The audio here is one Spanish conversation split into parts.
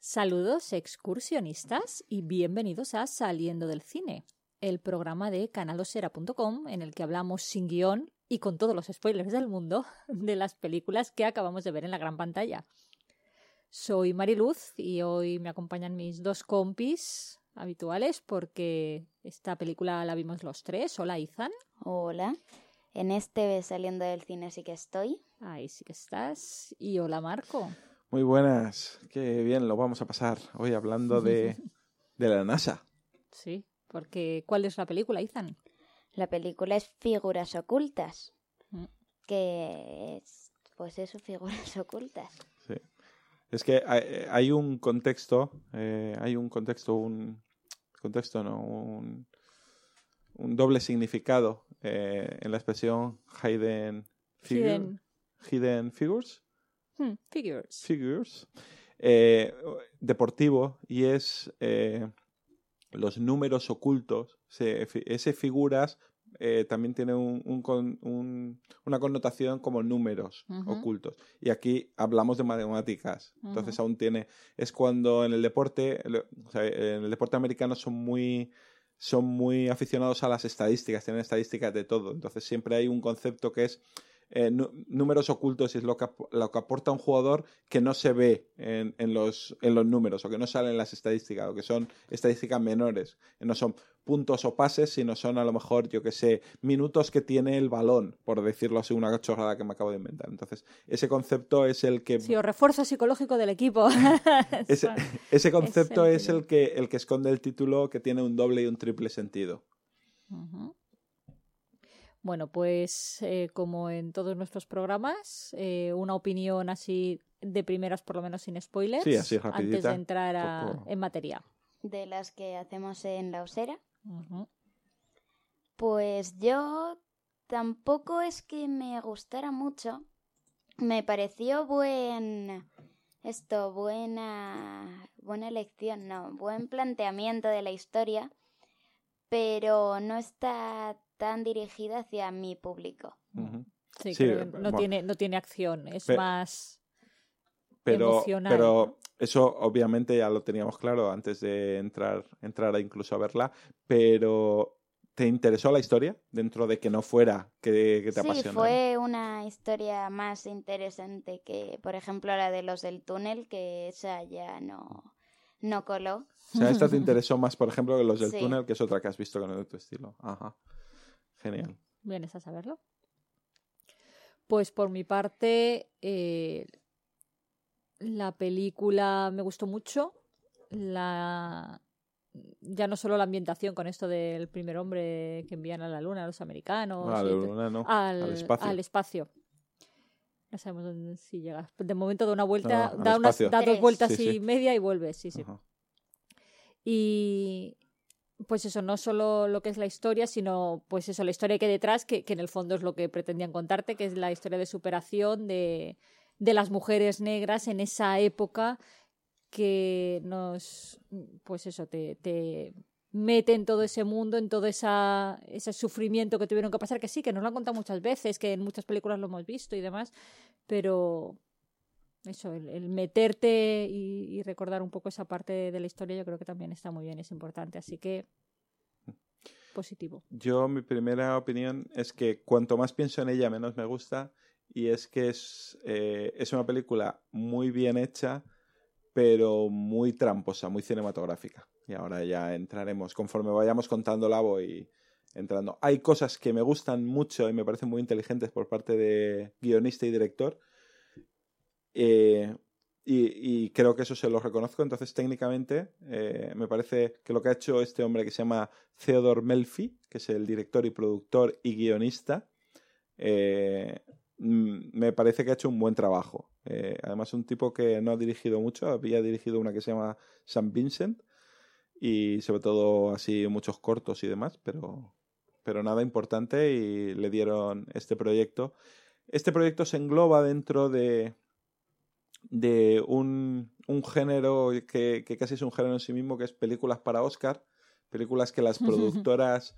Saludos excursionistas y bienvenidos a Saliendo del Cine, el programa de canalosera.com en el que hablamos sin guión y con todos los spoilers del mundo de las películas que acabamos de ver en la gran pantalla. Soy Mariluz y hoy me acompañan mis dos compis habituales porque esta película la vimos los tres. Hola, Ethan. Hola. En este Saliendo del Cine sí que estoy. Ahí sí que estás. Y hola, Marco. Muy buenas, qué bien lo vamos a pasar hoy hablando de la NASA. Sí, porque ¿cuál es la película, Ethan? La película es Figuras Ocultas, que es, pues eso, figuras ocultas. Sí. Es que hay un contexto, un doble significado en la expresión hidden figures. Figures. Deportivo, y es los números ocultos. Ese figuras también tiene una connotación como números ocultos. Y aquí hablamos de matemáticas. Entonces es cuando en el deporte americano son muy aficionados a las estadísticas, tienen estadísticas de todo. Entonces siempre hay un concepto que es números ocultos, y es lo que aporta un jugador que no se ve en los números, o que no sale en las estadísticas, o que son estadísticas menores. No son puntos o pases, sino son a lo mejor, yo que sé, minutos que tiene el balón, por decirlo así, una chorrada que me acabo de inventar. Entonces, ese concepto es el que... Sí, o refuerzo psicológico del equipo. ese concepto es el que esconde el título, que tiene un doble y un triple sentido. Bueno, pues como en todos nuestros programas, una opinión así de primeras, por lo menos sin spoilers, sí, así rapidita, antes de entrar en materia. De las que hacemos en la osera. Pues yo tampoco es que me gustara mucho. Me pareció buena elección, buen planteamiento de la historia, pero no está tan dirigida hacia mi público. Sí, creo que no tiene acción, es más emocional. Pero eso obviamente ya lo teníamos claro antes de entrar incluso a verla, pero ¿te interesó la historia dentro de que no fuera que te apasionara? Sí, fue una historia más interesante que, por ejemplo, la de los del túnel, que esa ya no coló. O sea, esta te interesó más, por ejemplo, que los del túnel, que es otra que has visto con el de tu estilo. Ajá. Genial. ¿Vienes a saberlo? Pues por mi parte, la película me gustó mucho. Ya no solo la ambientación con esto del primer hombre que envían a la luna, a los americanos. A la luna, no. Al espacio. No sabemos si llega. De momento da una vuelta, da 2 vueltas y media y vuelve. Sí. Y pues eso, no solo lo que es la historia, sino pues eso, la historia que hay detrás, que en el fondo es lo que pretendían contarte, que es la historia de superación de las mujeres negras en esa época, que pues eso, te mete en todo ese mundo, en todo ese sufrimiento que tuvieron que pasar, que sí, que nos lo han contado muchas veces, que en muchas películas lo hemos visto y demás, pero eso, el meterte y recordar un poco esa parte de la historia, yo creo que también está muy bien, es importante, así que positivo. Yo, mi primera opinión es que cuanto más pienso en ella, menos me gusta, y es que es una película muy bien hecha, pero muy tramposa, muy cinematográfica. Y ahora ya entraremos, conforme vayamos contándola voy entrando. Hay cosas que me gustan mucho y me parecen muy inteligentes por parte de guionista y director, y creo que eso se lo reconozco. Entonces, técnicamente, me parece que lo que ha hecho este hombre, que se llama Theodore Melfi, que es el director y productor y guionista, me parece que ha hecho un buen trabajo. Además, un tipo que no ha dirigido mucho, había dirigido una que se llama St. Vincent, y sobre todo así muchos cortos y demás, pero nada importante, y le dieron este proyecto. Este proyecto se engloba dentro de un género que casi es un género en sí mismo, que es películas para Oscar, películas que las productoras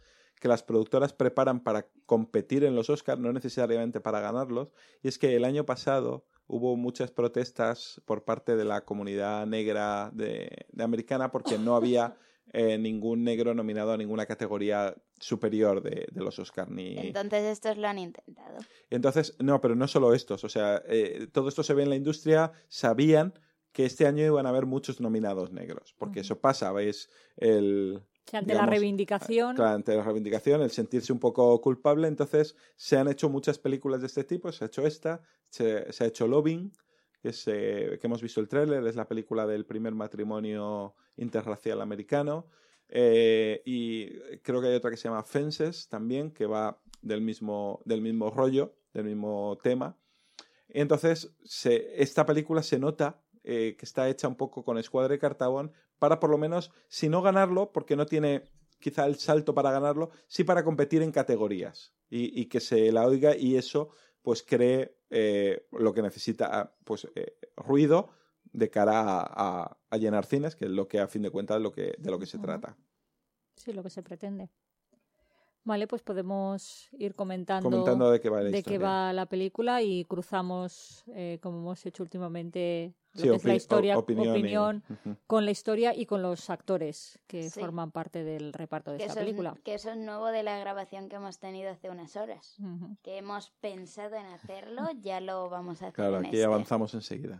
preparan para competir en los Oscars, no necesariamente para ganarlos. Y es que el año pasado hubo muchas protestas por parte de la comunidad negra de americana porque no había ningún negro nominado a ninguna categoría superior de los Oscar. Entonces estos lo han intentado. Entonces, no, pero no solo estos. O sea, todo esto se ve en la industria. Sabían que este año iban a haber muchos nominados negros, porque eso pasa, ¿veis? Ante la reivindicación. Claro, ante la reivindicación, el sentirse un poco culpable. Entonces, se han hecho muchas películas de este tipo. Se ha hecho esta, se ha hecho Loving, que hemos visto el tráiler, es la película del primer matrimonio interracial americano. Y creo que hay otra que se llama Fences también, que va del mismo rollo, del mismo tema. Entonces, esta película se nota que está hecha un poco con escuadra y cartabón para por lo menos, si no ganarlo, porque no tiene quizá el salto para ganarlo, sí para competir en categorías y que se la oiga y eso pues cree lo que necesita, pues ruido de cara a llenar cines, que es lo que a fin de cuentas de lo que se trata. Sí, lo que se pretende. Vale, pues podemos ir comentando de qué va la película y cruzamos, como hemos hecho últimamente, lo sí, que es la historia, opinión con la historia y con los actores que forman parte del reparto de esta película. Que eso es nuevo de la grabación que hemos tenido hace unas horas. Que hemos pensado en hacerlo, ya lo vamos a hacer. Claro, aquí avanzamos enseguida.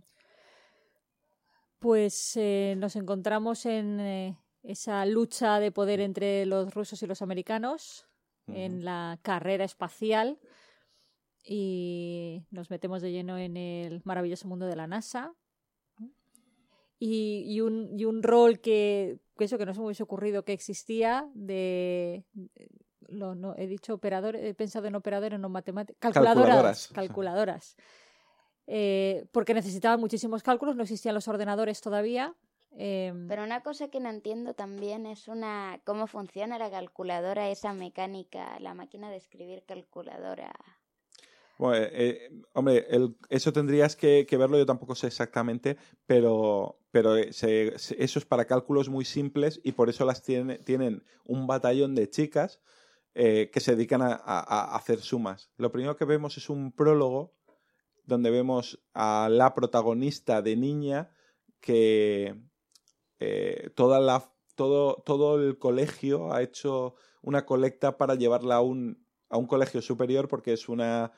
Pues nos encontramos en esa lucha de poder entre los rusos y los americanos en la carrera espacial y nos metemos de lleno en el maravilloso mundo de la NASA y un rol que eso que no se me hubiese ocurrido que existía he dicho operador, he pensado en operadores, no matemáticas, calculadoras. Porque necesitaban muchísimos cálculos, no existían los ordenadores todavía. Pero una cosa que no entiendo también es cómo funciona la calculadora, esa mecánica, la máquina de escribir calculadora. Bueno, hombre, eso tendrías que verlo, yo tampoco sé exactamente, pero eso es para cálculos muy simples y por eso tienen un batallón de chicas que se dedican a hacer sumas. Lo primero que vemos es un prólogo donde vemos a la protagonista de niña que todo el colegio ha hecho una colecta para llevarla a un colegio superior porque es una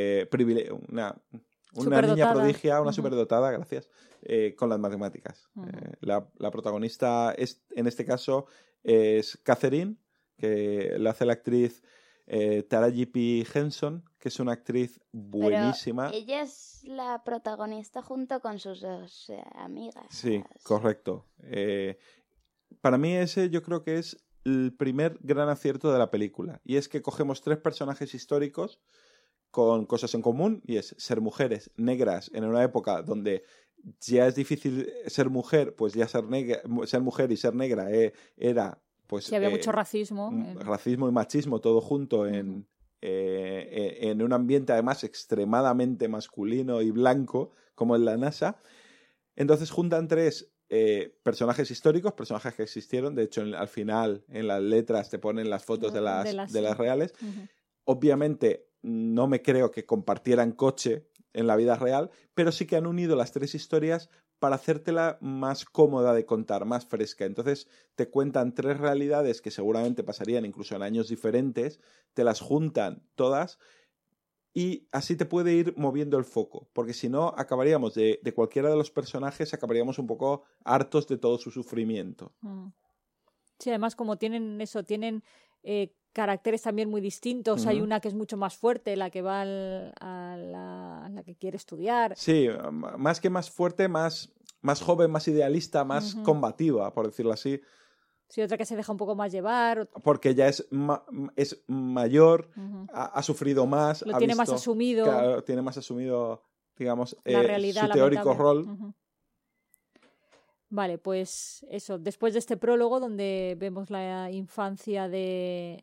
niña prodigia, una superdotada, gracias, con las matemáticas. La protagonista en este caso es Catherine, que la hace la actriz Taraji P. Henson, que es una actriz buenísima. Pero ella es la protagonista junto con sus dos amigas. Sí, correcto. Para mí ese yo creo que es el primer gran acierto de la película. Y es que cogemos 3 personajes históricos con cosas en común, y es ser mujeres negras en una época donde ya es difícil ser mujer, pues ya ser mujer y ser negra era... Pues, sí, había mucho racismo. Racismo y machismo todo junto en un ambiente además extremadamente masculino y blanco como en la NASA. Entonces juntan 3 personajes históricos, personajes que existieron. De hecho, al final en las letras te ponen las fotos de las reales. Obviamente no me creo que compartieran coche en la vida real, pero sí que han unido las 3 historias para hacértela más cómoda de contar, más fresca. Entonces te cuentan 3 realidades que seguramente pasarían incluso en años diferentes, te las juntan todas y así te puede ir moviendo el foco, porque si no acabaríamos de cualquiera de los personajes, acabaríamos un poco hartos de todo su sufrimiento. Sí, además como tienen caracteres también muy distintos. Hay una que es mucho más fuerte, la que va a la que quiere estudiar. Sí, más que más fuerte, más joven, más idealista, más combativa, por decirlo así. Sí, otra que se deja un poco más llevar. Porque ya es mayor, ha sufrido más. Lo tiene más asumido. Claro, tiene más asumido, digamos, la realidad, su teórico rol. Vale, pues eso, después de este prólogo donde vemos la infancia de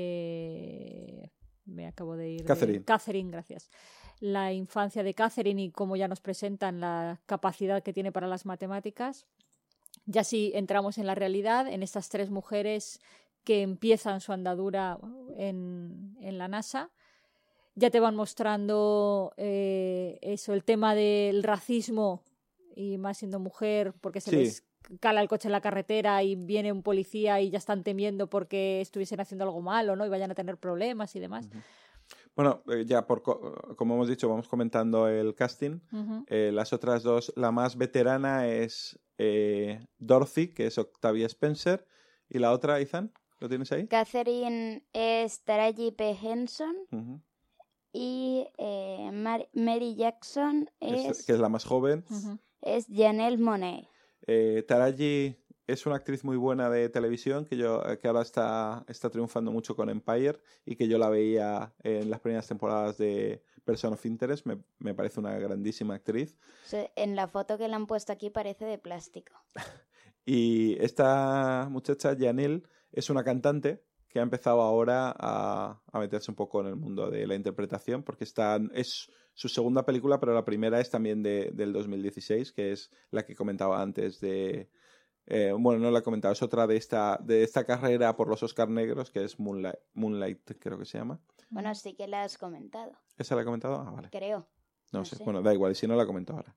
me acabo de ir Catherine, gracias. La infancia de Catherine y cómo ya nos presentan la capacidad que tiene para las matemáticas. Ya sí entramos en la realidad, en estas 3 mujeres que empiezan su andadura en la NASA ya te van mostrando eso, el tema del racismo, y más siendo mujer, porque se les cala el coche en la carretera y viene un policía y ya están temiendo porque estuviesen haciendo algo malo, ¿no? Y vayan a tener problemas y demás. Bueno, ya como hemos dicho, vamos comentando el casting. Las otras dos, la más veterana es Dorothy, que es Octavia Spencer, y la otra, Ethan, ¿lo tienes ahí? Catherine es Taraji P. Henson. Y Mary Jackson que es la más joven. Es Janelle Monáe. Taraji es una actriz muy buena de televisión que ahora está triunfando mucho con Empire y que yo la veía en las primeras temporadas de Person of Interest. Me parece una grandísima actriz. En la foto que le han puesto aquí parece de plástico. Y esta muchacha, Janelle, es una cantante que ha empezado ahora a meterse un poco en el mundo de la interpretación, porque es su segunda película, pero la primera es también del 2016, que es la que comentaba antes de... bueno, no la he comentado, es otra de esta carrera por los Oscar negros, que es Moonlight, creo que se llama. Bueno, sí que la has comentado. ¿Esa la he comentado? Ah, vale. Creo. No sé. Bueno, da igual, si no la comento ahora.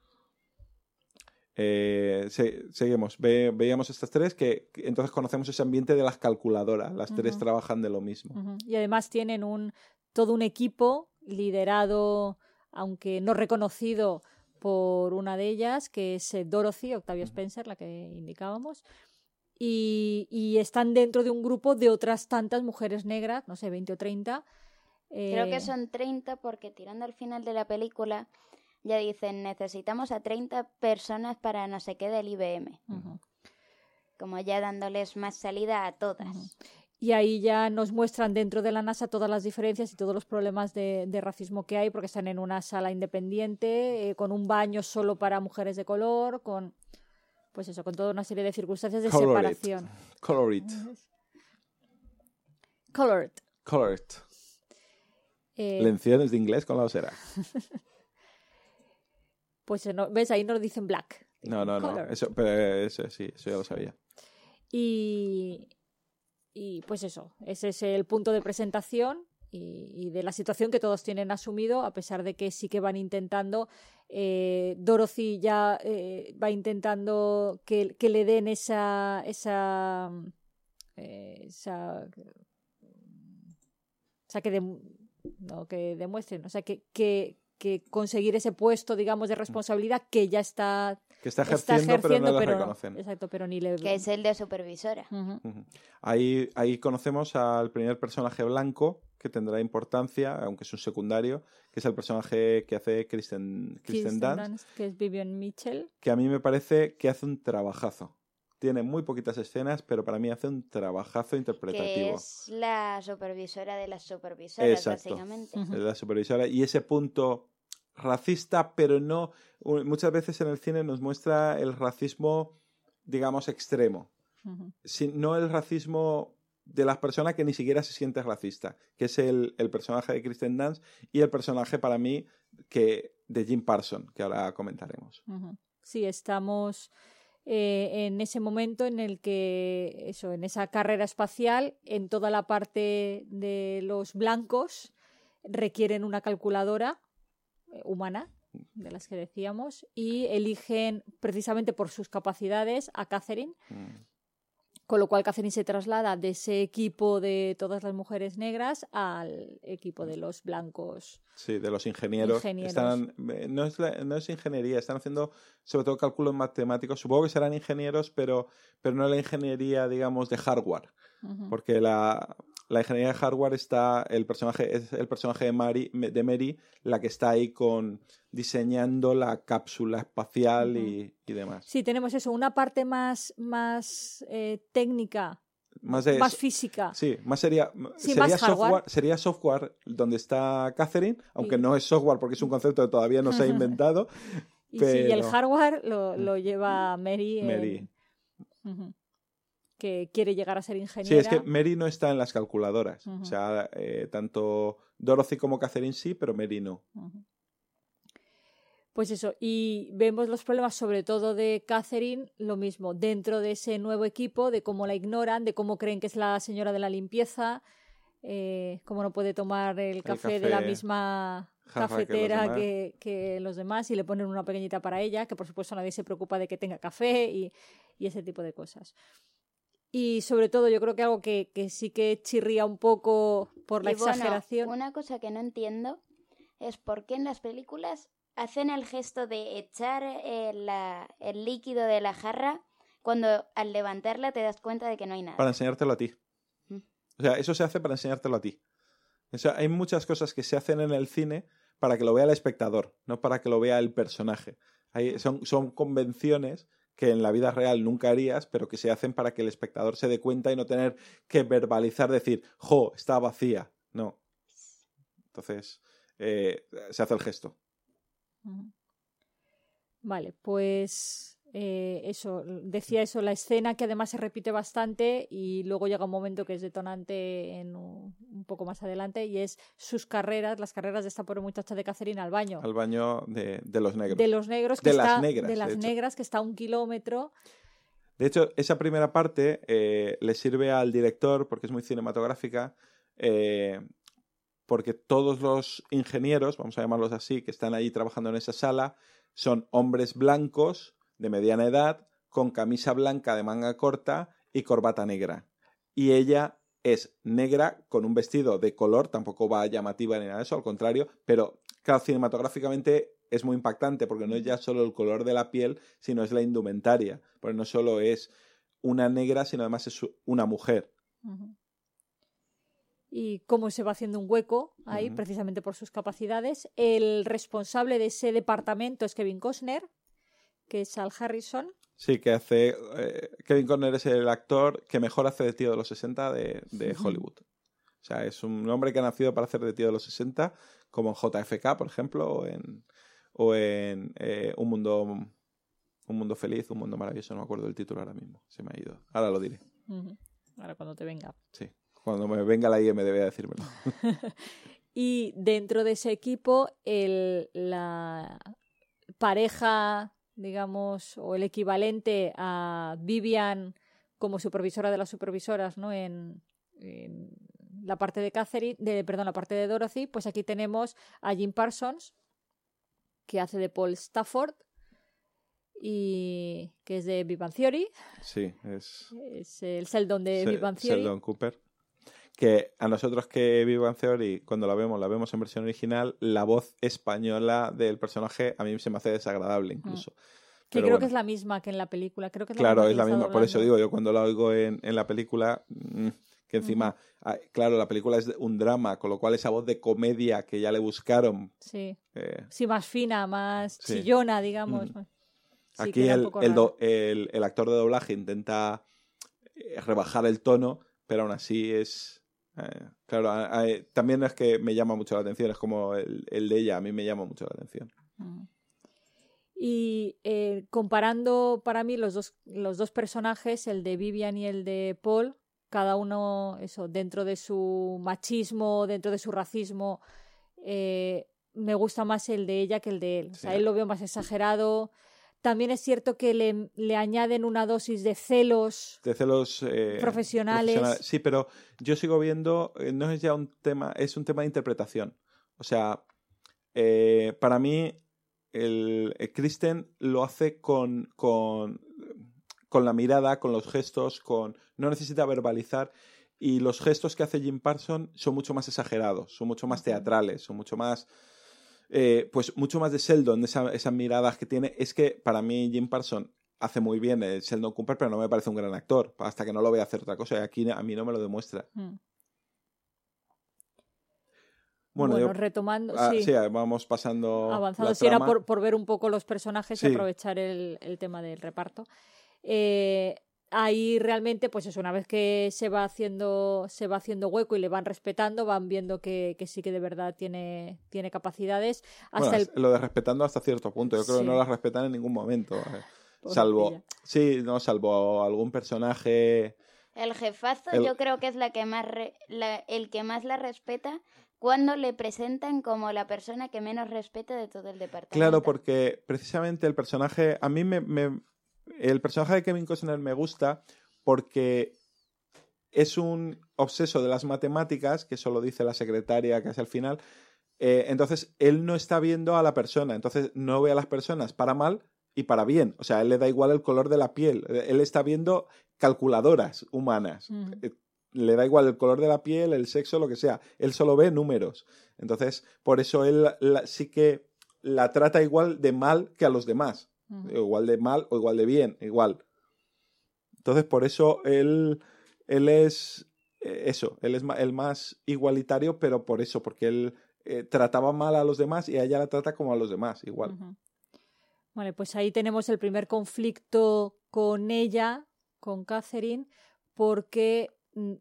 Seguimos. Veíamos estas tres que entonces conocemos ese ambiente de las calculadoras. Las tres trabajan de lo mismo. Y además tienen todo un equipo liderado, aunque no reconocido, por una de ellas, que es Dorothy, Octavia Spencer, la que indicábamos. Y están dentro de un grupo de otras tantas mujeres negras, no sé, 20 o 30. Creo que son 30 porque tirando al final de la película ya dicen, necesitamos a 30 personas para no sé qué del IBM. Como ya dándoles más salida a todas. Y ahí ya nos muestran dentro de la NASA todas las diferencias y todos los problemas de racismo que hay, porque están en una sala independiente, con un baño solo para mujeres de color, con toda una serie de circunstancias de separación. Colored. Lecciones de inglés con la osera. Pues ves, ahí nos dicen black. No. Eso ya lo sabía. Y pues eso, ese es el punto de presentación y de la situación que todos tienen asumido, a pesar de que sí que van intentando, Dorothy ya va intentando que le den que demuestren, o sea, que conseguir ese puesto, digamos, de responsabilidad que ya está ejerciendo pero no lo reconocen. Exacto, pero ni le... Que es el de supervisora. Ahí conocemos al primer personaje blanco que tendrá importancia, aunque es un secundario, que es el personaje que hace Kristen Dunst, que es Vivian Mitchell, que a mí me parece que hace un trabajazo. Tiene muy poquitas escenas, pero para mí hace un trabajazo interpretativo. Que es la supervisora de las supervisoras. Exacto. Básicamente. Es la supervisora. Y ese punto racista, pero no... Muchas veces en el cine nos muestra el racismo, digamos, extremo. No el racismo de las personas que ni siquiera se siente racista, que es el personaje de Kristen Dunst y el personaje, para mí, de Jim Parsons, que ahora comentaremos. Sí, estamos... en ese momento en el que en esa carrera espacial, en toda la parte de los blancos requieren una calculadora humana, de las que decíamos, y eligen precisamente por sus capacidades a Catherine, con lo cual Catherine se traslada de ese equipo de todas las mujeres negras al equipo de los blancos. Sí, de los ingenieros. No es ingeniería, están haciendo sobre todo cálculos matemáticos. Supongo que serán ingenieros, pero no la ingeniería, digamos, de hardware. Porque la ingeniería de hardware es el personaje de Mary, la que está ahí diseñando la cápsula espacial y demás. Sí, tenemos una parte más técnica, más física. Sí, sería más software. Sería software donde está Catherine, aunque no es software porque es un concepto que todavía no se ha inventado. Y el hardware lo lleva Mary. Que quiere llegar a ser ingeniera. Sí, es que Mary no está en las calculadoras. O sea, tanto Dorothy como Catherine sí, pero Mary no. Pues eso, y vemos los problemas sobre todo de Catherine, lo mismo, dentro de ese nuevo equipo, de cómo la ignoran, de cómo creen que es la señora de la limpieza, como no puede tomar el café de la misma cafetera que los demás, y le ponen una pequeñita para ella, que por supuesto nadie se preocupa de que tenga café y ese tipo de cosas. Y sobre todo yo creo que algo que sí que chirría un poco por la exageración. Bueno, una cosa que no entiendo es por qué en las películas hacen el gesto de echar el líquido de la jarra cuando al levantarla te das cuenta de que no hay nada. Para enseñártelo a ti. O sea, eso se hace para enseñártelo a ti. O sea, hay muchas cosas que se hacen en el cine para que lo vea el espectador, no para que lo vea el personaje. Son convenciones que en la vida real nunca harías, pero que se hacen para que el espectador se dé cuenta y no tener que verbalizar, decir, ¡jo, está vacía! No. Entonces, se hace el gesto. Vale, pues decía eso, la escena que además se repite bastante y luego llega un momento que es detonante un poco más adelante, y es las carreras de esta pobre muchacha de Catherine al baño. Al baño de los negros. De los negros. De las negras. De las negras, que está a 1 kilómetro. De hecho, esa primera parte le sirve al director, porque es muy cinematográfica, porque todos los ingenieros, vamos a llamarlos así, que están allí trabajando en esa sala, son hombres blancos de mediana edad, con camisa blanca de manga corta y corbata negra. Y ella es negra con un vestido de color, tampoco va llamativa ni nada de eso, al contrario, pero claro, cinematográficamente es muy impactante porque no es ya solo el color de la piel, sino es la indumentaria, porque no solo es una negra, sino además es una mujer. Uh-huh. Y cómo se va haciendo un hueco ahí, precisamente por sus capacidades. El responsable de ese departamento es Kevin Costner, que es Al Harrison. Sí, que hace... Kevin Costner es el actor que mejor hace de tío de los 60 de Hollywood. O sea, es un hombre que ha nacido para hacer de tío de los 60, como en JFK, por ejemplo, o en Un Mundo Feliz, Un Mundo Maravilloso. No me acuerdo del título ahora mismo, se me ha ido. Ahora lo diré. Ahora cuando te venga. Sí, cuando me venga la IMDb a decírmelo. Y dentro de ese equipo, la pareja, digamos, o el equivalente a Vivian como supervisora de las supervisoras, ¿no? En la parte de la parte de Dorothy, pues aquí tenemos a Jim Parsons, que hace de Paul Stafford, y que es de Big Bang Theory. Sí, es el Sheldon de Big Bang Theory. Sheldon Cooper. Que a nosotros que Big Bang Theory, cuando la vemos en versión original, la voz española del personaje a mí se me hace desagradable incluso. Que creo que es la misma que en la película. Creo que claro, es la misma. Por eso digo, yo cuando la oigo en la película, que encima, claro, la película es un drama, con lo cual esa voz de comedia que ya le buscaron. Sí, sí, más fina, más chillona, digamos. Sí, aquí el actor de doblaje intenta rebajar el tono, pero aún así es... claro, también es que me llama mucho la atención, es como el de ella, a mí me llama mucho la atención. Y comparando para mí los dos personajes, el de Vivian y el de Paul, cada uno dentro de su machismo, dentro de su racismo, me gusta más el de ella que el de él. Sí. O sea, él lo veo más exagerado. También es cierto que le añaden una dosis de celos profesionales. Sí, pero yo sigo viendo, no es ya un tema, es un tema de interpretación. O sea, para mí el Kristen lo hace con la mirada, con los gestos, no necesita verbalizar, y los gestos que hace Jim Parsons son mucho más exagerados, son mucho más teatrales, son mucho más... pues mucho más de Sheldon, esas miradas que tiene. Es que para mí Jim Parsons hace muy bien el Sheldon Cooper, pero no me parece un gran actor, hasta que no lo vea hacer otra cosa, y aquí a mí no me lo demuestra. Bueno, retomando... sí, vamos pasando... Avanzando, si era por ver un poco los personajes y aprovechar el tema del reparto. Ahí realmente, pues eso, una vez que se va haciendo hueco y le van respetando, van viendo que sí que de verdad tiene capacidades. Lo de respetando hasta cierto punto. Yo creo que no las respetan en ningún momento. Salvo algún personaje... El jefazo yo creo que es el que más la respeta cuando le presentan como la persona que menos respeta de todo el departamento. Claro, porque precisamente el personaje... A mí el personaje de Kevin Costner me gusta porque es un obseso de las matemáticas, que eso lo dice la secretaria casi al final. Entonces, él no está viendo a la persona, entonces no ve a las personas para mal y para bien. O sea, a él le da igual el color de la piel. Él está viendo calculadoras humanas. Le da igual el color de la piel, el sexo, lo que sea. Él solo ve números. Entonces, por eso él sí que la trata igual de mal que a los demás. Igual de mal o igual de bien, igual. Entonces, por eso él es eso. Él es el más igualitario, pero por eso, porque él trataba mal a los demás y a ella la trata como a los demás, igual. Vale, pues ahí tenemos el primer conflicto con ella, con Catherine, porque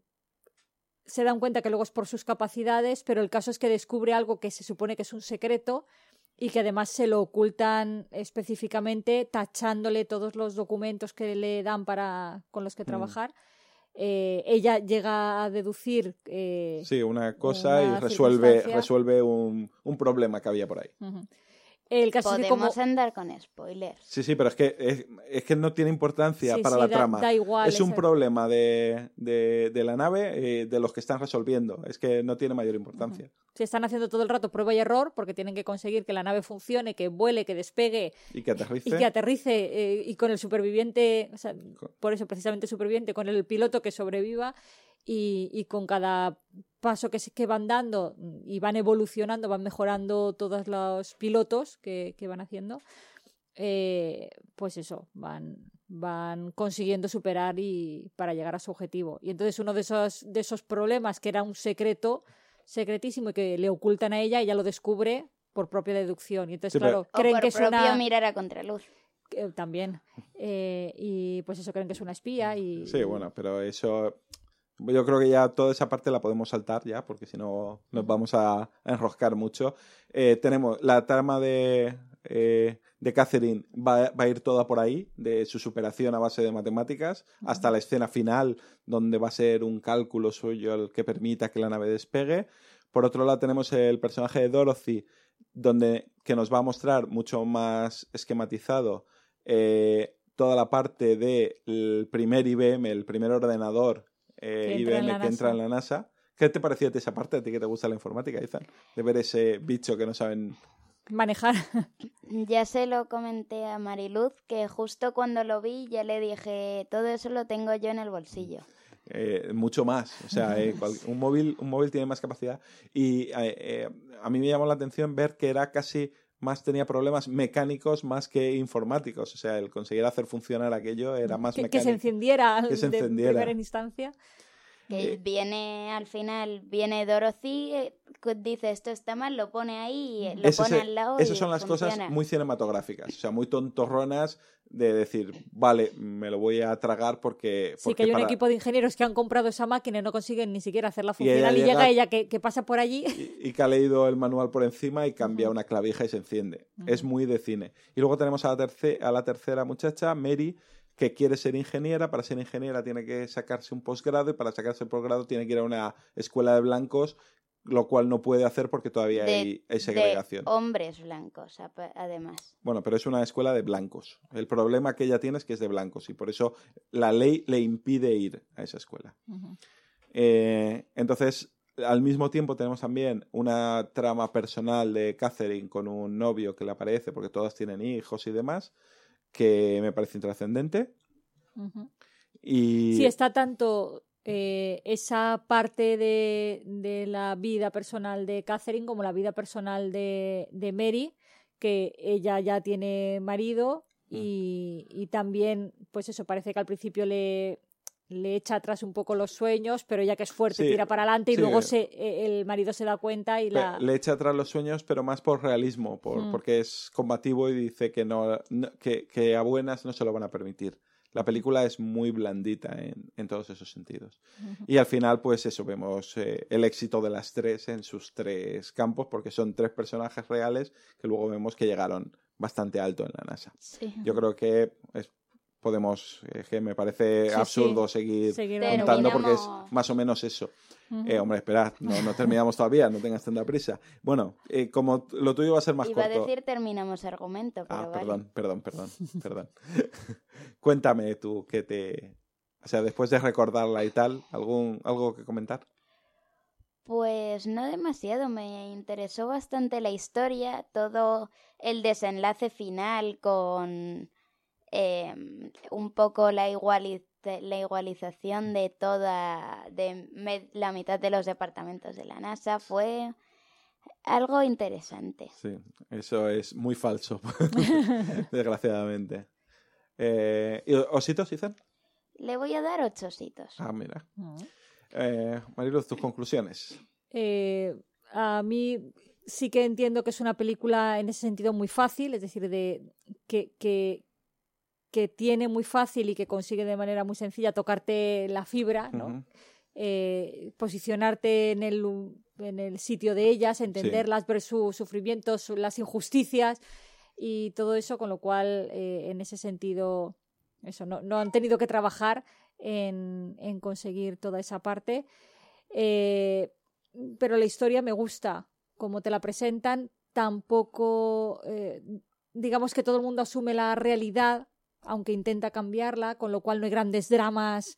se dan cuenta que luego es por sus capacidades, pero el caso es que descubre algo que se supone que es un secreto y que además se lo ocultan específicamente, tachándole todos los documentos que le dan con los que trabajar. Ella llega a deducir sí, una cosa y resuelve un problema que había por ahí. El caso podemos andar con spoilers. Sí, pero es que no tiene importancia para la trama. Da igual, es un problema de la nave de los que están resolviendo. Es que no tiene mayor importancia. Se están haciendo todo el rato prueba y error porque tienen que conseguir que la nave funcione, que vuele, que despegue y que aterrice y con el superviviente, o sea, por eso precisamente superviviente, con el piloto que sobreviva. Y con cada paso que van dando y van evolucionando, van mejorando todos los pilotos que van haciendo, pues eso, van consiguiendo superar y para llegar a su objetivo. Y entonces uno de esos problemas que era un secretísimo y que le ocultan a ella lo descubre por propia deducción. Y entonces, sí, claro, creen por que es una... mirar a contraluz. También. Y pues eso, creen que es una espía y... Sí, bueno, pero eso... Yo creo que ya toda esa parte la podemos saltar ya, porque si no nos vamos a enroscar mucho. Tenemos la trama de Catherine, va a ir toda por ahí, de su superación a base de matemáticas, hasta la escena final, donde va a ser un cálculo suyo el que permita que la nave despegue. Por otro lado tenemos el personaje de Dorothy, que nos va a mostrar mucho más esquematizado toda la parte del primer IBM, el primer ordenador IBM que entra en la NASA. ¿Qué te pareció a ti esa parte? ¿A ti que te gusta la informática, Izan? De ver ese bicho que no saben manejar. Ya se lo comenté a Mariluz, que justo cuando lo vi ya le dije, todo eso lo tengo yo en el bolsillo. Mucho más, o sea, un móvil tiene más capacidad y a mí me llamó la atención ver que era casi más, tenía problemas mecánicos más que informáticos, o sea, el conseguir hacer funcionar aquello era más mecánico. Que se encendiera de primera instancia. Que viene al final, viene Dorothy, dice esto está mal, lo pone ahí, lo pone al lado. Esas son las cosas muy cinematográficas, o sea, muy tontorronas de decir, vale, me lo voy a tragar porque sí, que hay un equipo de ingenieros que han comprado esa máquina y no consiguen ni siquiera hacerla funcionar y llega ella que pasa por allí. Y que ha leído el manual por encima y cambia una clavija y se enciende. Es muy de cine. Y luego tenemos a la tercera muchacha, Mary, que quiere ser ingeniera. Para ser ingeniera tiene que sacarse un posgrado y para sacarse el posgrado tiene que ir a una escuela de blancos, lo cual no puede hacer porque todavía hay segregación. De hombres blancos, además. Bueno, pero es una escuela de blancos. El problema que ella tiene es que es de blancos y por eso la ley le impide ir a esa escuela. Entonces, al mismo tiempo tenemos también una trama personal de Catherine con un novio que le aparece porque todas tienen hijos y demás, que me parece intrascendente. Y... Sí, está tanto esa parte de la vida personal de Catherine como la vida personal de Mary, que ella ya tiene marido y también, pues eso, parece que al principio le echa atrás un poco los sueños, pero ella que es fuerte tira para adelante y luego el marido se da cuenta y le echa atrás los sueños, pero más por realismo, porque es combativo y dice que a buenas no se lo van a permitir. La película es muy blandita en todos esos sentidos. Y al final, pues eso, vemos el éxito de las tres en sus tres campos, porque son tres personajes reales que luego vemos que llegaron bastante alto en la NASA. Sí. Yo creo que podemos, que me parece absurdo seguir contando porque es más o menos eso. Hombre, esperad, no terminamos todavía, no tengas tanta prisa. Bueno, como lo tuyo va a ser más corto. Iba a decir terminamos argumento, pero perdón. Cuéntame tú, ¿qué te O sea, después de recordarla y tal, ¿algo que comentar? Pues no demasiado, me interesó bastante la historia, todo el desenlace final con un poco la igualización de la mitad de los departamentos de la NASA fue algo interesante. Sí, eso es muy falso, desgraciadamente. ¿Y ositos, Izan? Le voy a dar 8 ositos. Ah, mira. Mariluz, tus conclusiones. A mí sí que entiendo que es una película en ese sentido muy fácil, es decir, que tiene muy fácil y que consigue de manera muy sencilla tocarte la fibra, ¿no? Posicionarte en el sitio de ellas, entenderlas, ver sus sufrimientos, las injusticias y todo eso, con lo cual en ese sentido eso no han tenido que trabajar en conseguir toda esa parte, pero la historia me gusta como te la presentan. Tampoco digamos que todo el mundo asume la realidad aunque intenta cambiarla, con lo cual no hay grandes dramas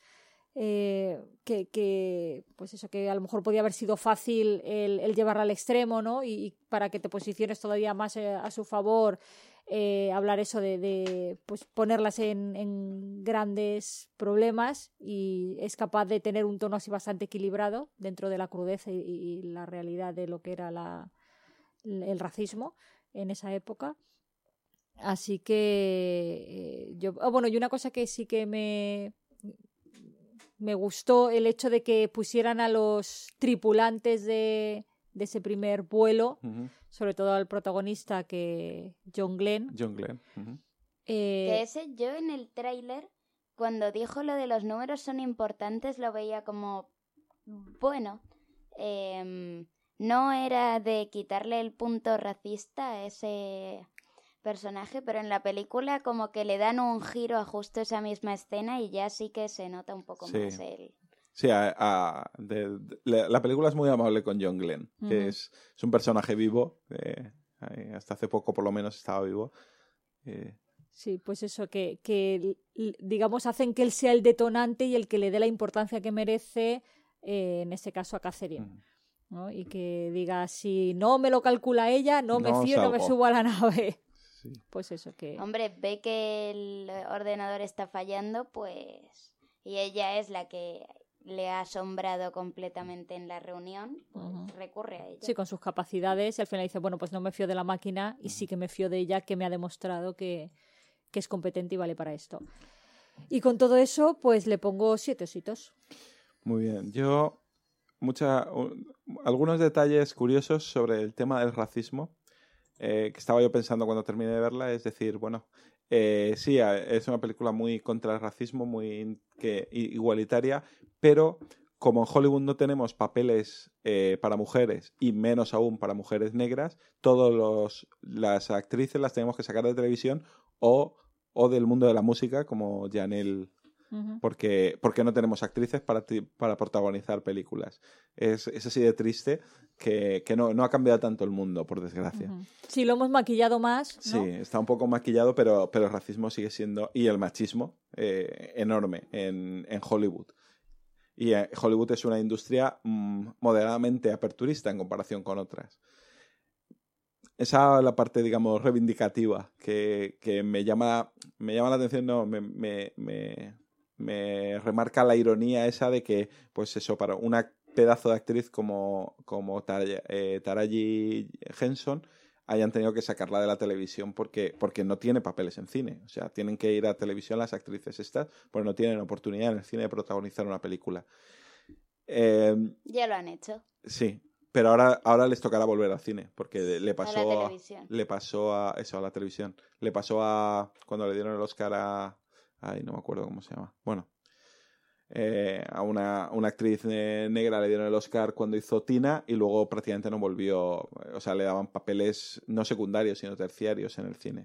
pues eso, que a lo mejor podía haber sido fácil el llevarla al extremo, ¿no? Y para que te posiciones todavía más a su favor, hablar eso de pues ponerlas en grandes problemas, y es capaz de tener un tono así bastante equilibrado dentro de la crudeza y la realidad de lo que era el racismo en esa época. Así que bueno, y una cosa que sí que me gustó, el hecho de que pusieran a los tripulantes de ese primer vuelo, sobre todo al protagonista, que John Glenn. Que ese, yo en el tráiler, cuando dijo lo de los números son importantes, lo veía como, bueno, no era de quitarle el punto racista a ese personaje, pero en la película como que le dan un giro a justo esa misma escena y ya sí que se nota un poco más él. Sí, la película es muy amable con John Glenn, que es un personaje vivo, hasta hace poco por lo menos estaba vivo. Sí, pues eso, que digamos hacen que él sea el detonante y el que le dé la importancia que merece, en este caso a Catherine. ¿No? Y que diga, si no me lo calcula ella, no me fío, no me subo a la nave. Sí. Pues eso que... Hombre, ve que el ordenador está fallando, pues... Y ella es la que le ha asombrado completamente en la reunión, pues recurre a ella. Sí, con sus capacidades, y al final dice, bueno, pues no me fío de la máquina, y sí que me fío de ella, que me ha demostrado que es competente y vale para esto. Y con todo eso, pues le pongo 7 ositos. Muy bien. Yo... algunos detalles curiosos sobre el tema del racismo que estaba yo pensando cuando terminé de verla, es decir, bueno, sí, es una película muy contra el racismo, muy igualitaria, pero como en Hollywood no tenemos papeles para mujeres y menos aún para mujeres negras, todas las actrices las tenemos que sacar de televisión o del mundo de la música, como Janelle. Porque no tenemos actrices para protagonizar películas. Es así de triste que no ha cambiado tanto el mundo, por desgracia. Sí, lo hemos maquillado más, ¿no? Sí, está un poco maquillado, pero el racismo sigue siendo, y el machismo, enorme en Hollywood. Y Hollywood es una industria moderadamente aperturista en comparación con otras. Esa es la parte, digamos, reivindicativa que me llama la atención, no, me remarca la ironía esa de que, pues eso, para una pedazo de actriz como Taraji Henson hayan tenido que sacarla de la televisión porque no tiene papeles en cine. O sea, tienen que ir a televisión las actrices estas, porque no tienen oportunidad en el cine de protagonizar una película. Ya lo han hecho. Sí, pero ahora les tocará volver al cine, porque le pasó a la televisión. A la televisión. Le pasó cuando le dieron el Oscar a... Ay, no me acuerdo cómo se llama. Bueno, a una actriz negra le dieron el Oscar cuando hizo Tina y luego prácticamente no volvió. O sea, le daban papeles no secundarios, sino terciarios en el cine.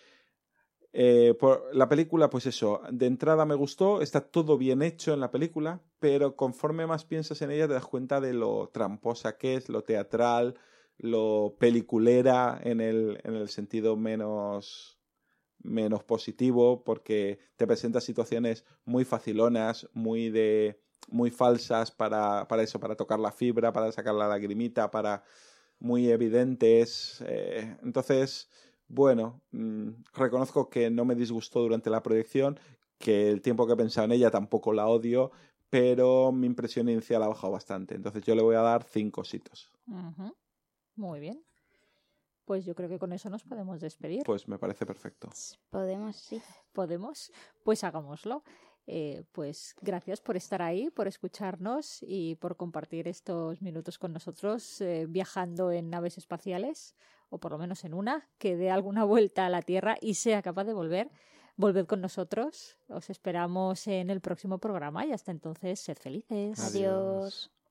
Por la película, pues eso, de entrada me gustó, está todo bien hecho en la película, pero conforme más piensas en ella te das cuenta de lo tramposa que es, lo teatral, lo peliculera en el sentido menos menos positivo, porque te presenta situaciones muy facilonas, muy falsas para eso, para tocar la fibra, para sacar la lagrimita, muy evidentes. Entonces, bueno, reconozco que no me disgustó durante la proyección, que el tiempo que he pensado en ella tampoco la odio, pero mi impresión inicial ha bajado bastante. Entonces yo le voy a dar 5 ositos. Muy bien. Pues yo creo que con eso nos podemos despedir. Pues me parece perfecto. Podemos, sí. ¿Podemos? Pues hagámoslo. Pues gracias por estar ahí, por escucharnos y por compartir estos minutos con nosotros viajando en naves espaciales, o por lo menos en una, que dé alguna vuelta a la Tierra y sea capaz de volver. Volved con nosotros. Os esperamos en el próximo programa y hasta entonces, sed felices. Adiós.